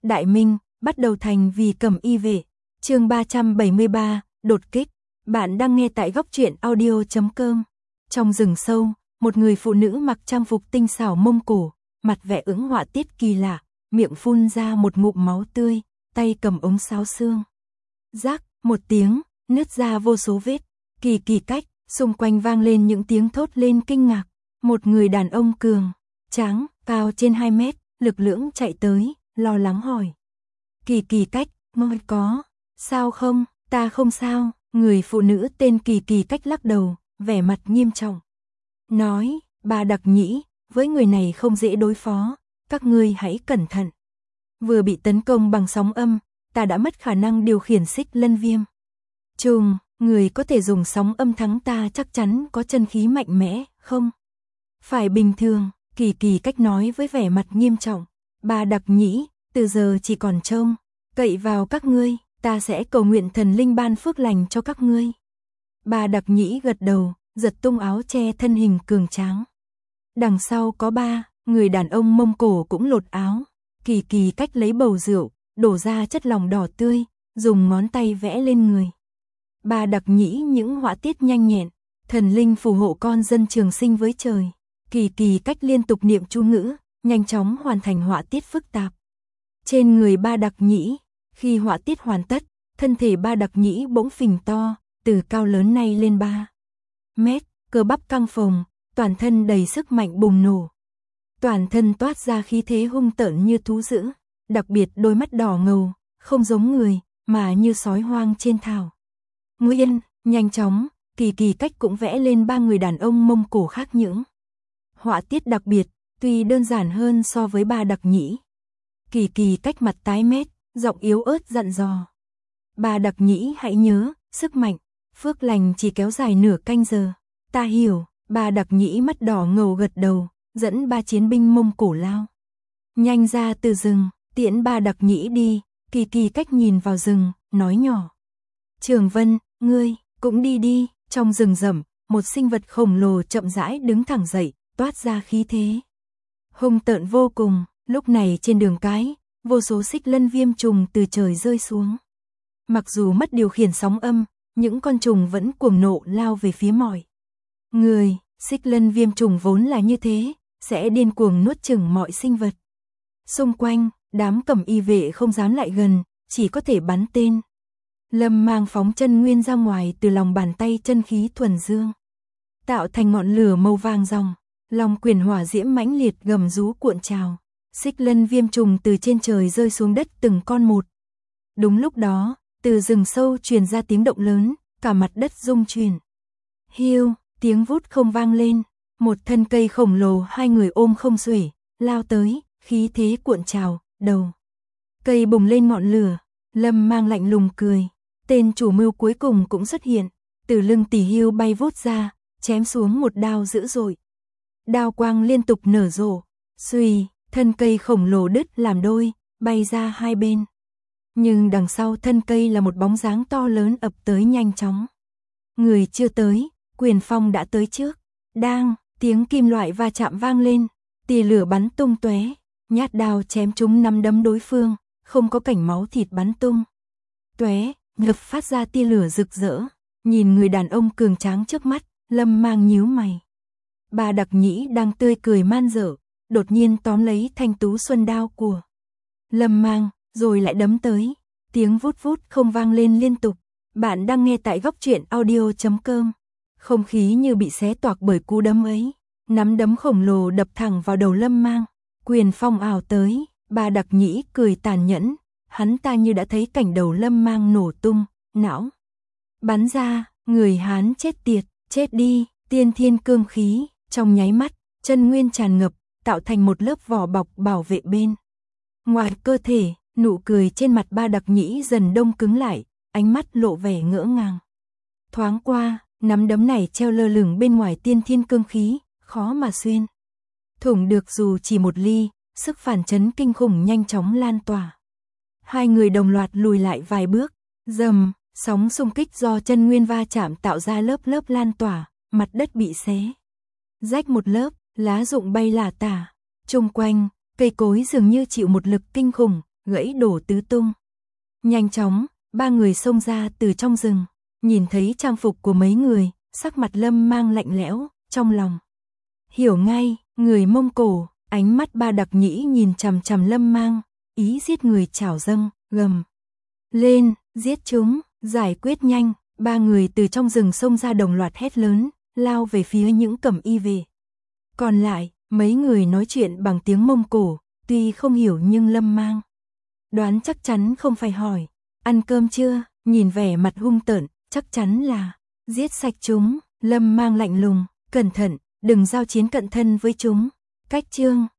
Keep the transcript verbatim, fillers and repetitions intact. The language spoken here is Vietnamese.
Đại Minh, bắt đầu thành vì Cẩm Y vệ. Chương ba trăm bảy mươi ba, đột kích. Bạn đang nghe tại góc truyện audio chấm com. Trong rừng sâu, một người phụ nữ mặc trang phục tinh xảo Mông Cổ, mặt vẽ ứng họa tiết kỳ lạ, miệng phun ra một ngụm máu tươi, tay cầm ống sáo xương. Rác, một tiếng, nứt ra vô số vết. Kỳ kỳ cách, xung quanh vang lên những tiếng thốt lên kinh ngạc. Một người đàn ông cường, tráng, cao trên hai mét, lực lưỡng chạy tới, lo lắng hỏi. Kỳ kỳ cách, ngươi có sao không? Ta không sao. Người phụ nữ tên Kỳ kỳ cách lắc đầu, vẻ mặt nghiêm trọng. Nói, bà Đặc Nhĩ, với người này không dễ đối phó, các ngươi hãy cẩn thận. Vừa bị tấn công bằng sóng âm, ta đã mất khả năng điều khiển xích lân viêm. Trùng, người có thể dùng sóng âm thắng ta chắc chắn có chân khí mạnh mẽ, không? Phải bình thường, Kỳ kỳ cách nói với vẻ mặt nghiêm trọng. Bà Đặc Nhĩ, từ giờ chỉ còn trông cậy vào các ngươi, ta sẽ cầu nguyện thần linh ban phước lành cho các ngươi. Bà Đặc Nhĩ gật đầu, giật tung áo che thân hình cường tráng. Đằng sau có ba, người đàn ông Mông Cổ cũng lột áo. Kỳ kỳ cách lấy bầu rượu, đổ ra chất lỏng đỏ tươi, dùng ngón tay vẽ lên người. Bà Đặc Nhĩ những họa tiết nhanh nhẹn, thần linh phù hộ con dân trường sinh với trời. Kỳ kỳ cách liên tục niệm chú ngữ, nhanh chóng hoàn thành họa tiết phức tạp. Trên người Ba Đặc Nhĩ, khi họa tiết hoàn tất, thân thể Ba Đặc Nhĩ bỗng phình to, từ cao lớn nay lên ba mét, cơ bắp căng phồng, toàn thân đầy sức mạnh bùng nổ. Toàn thân toát ra khí thế hung tợn như thú dữ, đặc biệt đôi mắt đỏ ngầu, không giống người, mà như sói hoang trên thảo nguyên. Nhanh chóng, Kỳ kỳ cách cũng vẽ lên ba người đàn ông Mông Cổ khác những họa tiết đặc biệt, tuy đơn giản hơn so với Ba Đặc Nhĩ. Kỳ kỳ cách mặt tái mét, giọng yếu ớt dặn dò. Ba Đặc Nhĩ hãy nhớ, sức mạnh, phước lành chỉ kéo dài nửa canh giờ. Ta hiểu. Ba Đặc Nhĩ mắt đỏ ngầu gật đầu, dẫn ba chiến binh Mông Cổ lao nhanh ra từ rừng, tiễn Ba Đặc Nhĩ đi. Kỳ kỳ cách nhìn vào rừng, nói nhỏ. Trường Vân, ngươi, cũng đi đi. Trong rừng rậm, một sinh vật khổng lồ chậm rãi đứng thẳng dậy, toát ra khí thế hung tợn vô cùng. Lúc này trên đường cái, vô số xích lân viêm trùng từ trời rơi xuống. Mặc dù mất điều khiển sóng âm, những con trùng vẫn cuồng nộ lao về phía mọi người. Xích lân viêm trùng vốn là như thế, sẽ điên cuồng nuốt chửng mọi sinh vật xung quanh. Đám Cẩm Y vệ không dám lại gần, chỉ có thể bắn tên. Lâm Mang phóng chân nguyên ra ngoài từ lòng bàn tay chân khí thuần dương, tạo thành ngọn lửa màu vàng ròng. Long quyền hỏa diễm mãnh liệt gầm rú cuộn trào, xích lân viêm trùng từ trên trời rơi xuống đất từng con một. Đúng lúc đó, từ rừng sâu truyền ra tiếng động lớn, cả mặt đất rung chuyển. Hiu, tiếng vút không vang lên, một thân cây khổng lồ hai người ôm không xuể, lao tới, khí thế cuộn trào, đầu cây bùng lên ngọn lửa. Lâm Mang lạnh lùng cười, tên chủ mưu cuối cùng cũng xuất hiện, từ lưng Tỷ Hưu bay vút ra, chém xuống một đao dữ dội. Đao quang liên tục nở rộ, xuy, thân cây khổng lồ đứt làm đôi, bay ra hai bên. Nhưng đằng sau thân cây là một bóng dáng to lớn ập tới nhanh chóng. Người chưa tới, quyền phong đã tới trước. Đang, tiếng kim loại va chạm vang lên, tia lửa bắn tung tóe, nhát đao chém trúng nắm đấm đối phương, không có cảnh máu thịt bắn tung tóe, ngập phát ra tia lửa rực rỡ. Nhìn người đàn ông cường tráng trước mắt, Lâm Mang nhíu mày. Ba Đặc Nhĩ đang tươi cười man dở, đột nhiên tóm lấy thanh tú xuân đao của Lâm Mang, rồi lại đấm tới. Tiếng vút vút không vang lên liên tục. Bạn đang nghe tại góc truyện audio chấm com. Không khí như bị xé toạc bởi cú đấm ấy. Nắm đấm khổng lồ đập thẳng vào đầu Lâm Mang. Quyền phong ảo tới, Ba Đặc Nhĩ cười tàn nhẫn. Hắn ta như đã thấy cảnh đầu Lâm Mang nổ tung, não bắn ra, người Hán chết tiệt, chết đi. Tiên thiên cương khí, trong nháy mắt, chân nguyên tràn ngập, tạo thành một lớp vỏ bọc bảo vệ bên ngoài cơ thể. Nụ cười trên mặt Ba Đặc Nhĩ dần đông cứng lại, ánh mắt lộ vẻ ngỡ ngàng. Thoáng qua, nắm đấm này treo lơ lửng bên ngoài tiên thiên cương khí, khó mà xuyên thủng được dù chỉ một ly. Sức phản chấn kinh khủng nhanh chóng lan tỏa. Hai người đồng loạt lùi lại vài bước. Rầm, sóng xung kích do chân nguyên va chạm tạo ra lớp lớp lan tỏa, mặt đất bị xé rách một lớp, lá rụng bay lả tả. Chung quanh, cây cối dường như chịu một lực kinh khủng, gãy đổ tứ tung. Nhanh chóng, ba người xông ra từ trong rừng, nhìn thấy trang phục của mấy người, sắc mặt Lâm Mang lạnh lẽo, trong lòng hiểu ngay, người Mông Cổ, ánh mắt ba đặc nhĩ nhìn chằm chằm Lâm Mang, ý giết người trảo dâng, gầm lên, giết chúng, giải quyết nhanh, ba người từ trong rừng xông ra đồng loạt hét lớn, lao về phía những cẩm y vệ. Còn lại, mấy người nói chuyện bằng tiếng Mông Cổ, tuy không hiểu nhưng Lâm Mang đoán chắc chắn không phải hỏi, ăn cơm chưa, nhìn vẻ mặt hung tợn, chắc chắn là giết sạch chúng. Lâm Mang lạnh lùng, cẩn thận, đừng giao chiến cận thân với chúng. Cách chương